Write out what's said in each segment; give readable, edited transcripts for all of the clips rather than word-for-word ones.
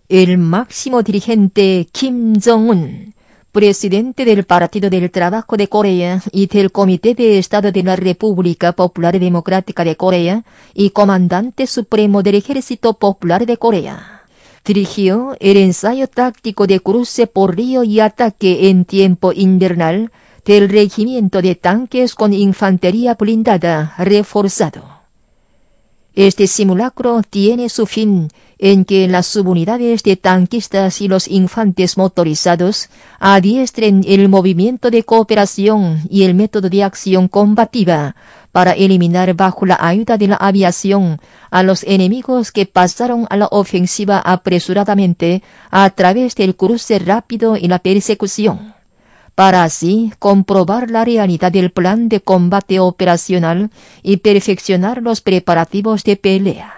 El máximo dirigente Kim Jong-un, presidente del Partido del Trabajo de Corea y del Comité de Estado de la República Popular Democrática de Corea y comandante supremo del Ejército Popular de Corea, dirigió el ensayo táctico de cruce por río y ataque en tiempo invernal del regimiento de tanques con infantería blindada reforzado. Este simulacro tiene su fin en que las subunidades de tanquistas y los infantes motorizados adiestren el movimiento de cooperación y el método de acción combativa para eliminar bajo la ayuda de la aviación a los enemigos que pasaron a la ofensiva apresuradamente a través del cruce rápido y la persecución, para así comprobar la realidad del plan de combate operacional y perfeccionar los preparativos de pelea.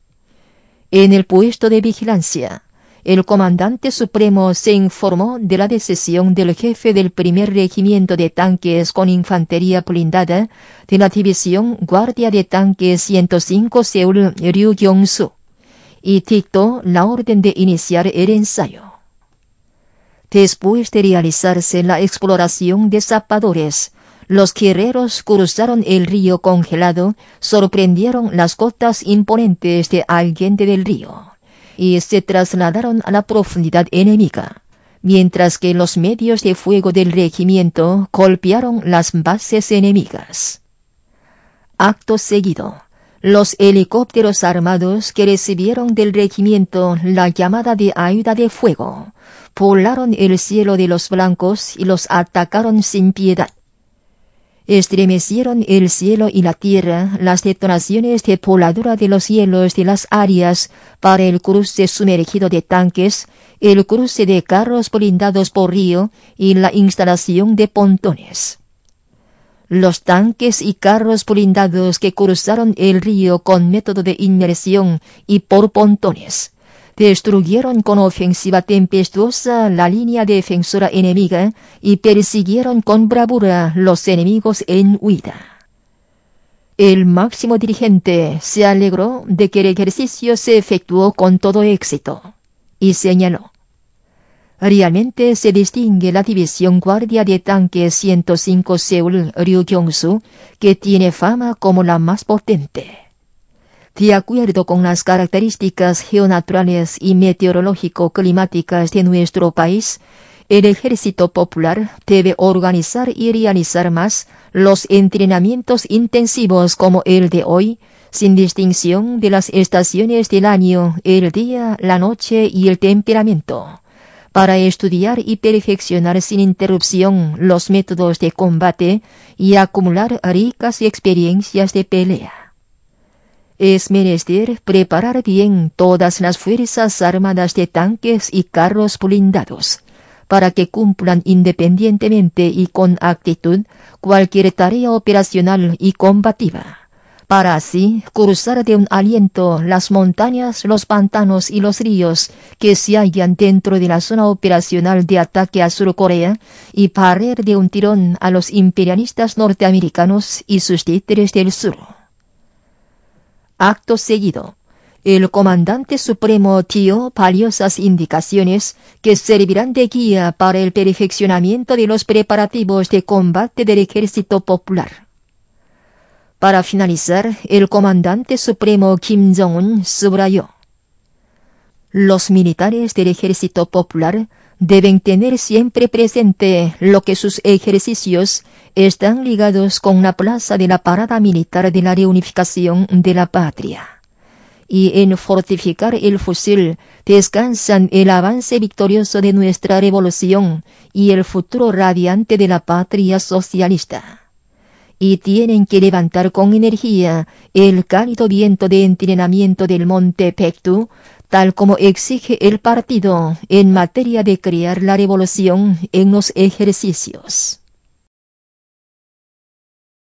En el puesto de vigilancia, el comandante supremo se informó de la decisión del jefe del primer regimiento de tanques con infantería blindada de la división Guardia de Tanques 105 Seúl Ryu Kyung-soo y dictó la orden de iniciar el ensayo. Después de realizarse la exploración de zapadores, los guerreros cruzaron el río congelado, sorprendieron las cotas imponentes de Allende del río y se trasladaron a la profundidad enemiga, mientras que los medios de fuego del regimiento golpearon las bases enemigas. Acto seguido, los helicópteros armados que recibieron del regimiento la llamada de ayuda de fuego volaron el cielo de los blancos y los atacaron sin piedad. Estremecieron el cielo y la tierra las detonaciones de voladura de los hielos de las áreas para el cruce sumergido de tanques, el cruce de carros blindados por río y la instalación de pontones. Los tanques y carros blindados que cruzaron el río con método de inmersión y por pontones destruyeron con ofensiva tempestuosa la línea defensora enemiga y persiguieron con bravura los enemigos en huida. El máximo dirigente se alegró de que el ejercicio se efectuó con todo éxito y señaló: realmente se distingue la división Guardia de Tanques 105 Seúl Ryu Kyung-soo, que tiene fama como la más potente. De acuerdo con las características geonaturales y meteorológico-climáticas de nuestro país, el Ejército Popular debe organizar y realizar más los entrenamientos intensivos como el de hoy, sin distinción de las estaciones del año, el día, la noche y el temperamento, para estudiar y perfeccionar sin interrupción los métodos de combate y acumular ricas experiencias de pelea. Es menester preparar bien todas las fuerzas armadas de tanques y carros blindados, para que cumplan independientemente y con actitud cualquier tarea operacional y combativa, para así cruzar de un aliento las montañas, los pantanos y los ríos que se hallan dentro de la zona operacional de ataque a Sur Corea y barrer de un tirón a los imperialistas norteamericanos y sus títeres del sur. Acto seguido, el comandante supremo dio valiosas indicaciones que servirán de guía para el perfeccionamiento de los preparativos de combate del Ejército Popular. Para finalizar, el comandante supremo Kim Jong-un subrayó: los militares del Ejército Popular deben tener siempre presente lo que sus ejercicios están ligados con la plaza de la parada militar de la reunificación de la patria. Y en fortificar el fusil descansan el avance victorioso de nuestra revolución y el futuro radiante de la patria socialista. Y tienen que levantar con energía el cálido viento de entrenamiento del Monte Paektu, tal como exige el partido en materia de crear la revolución en los ejercicios.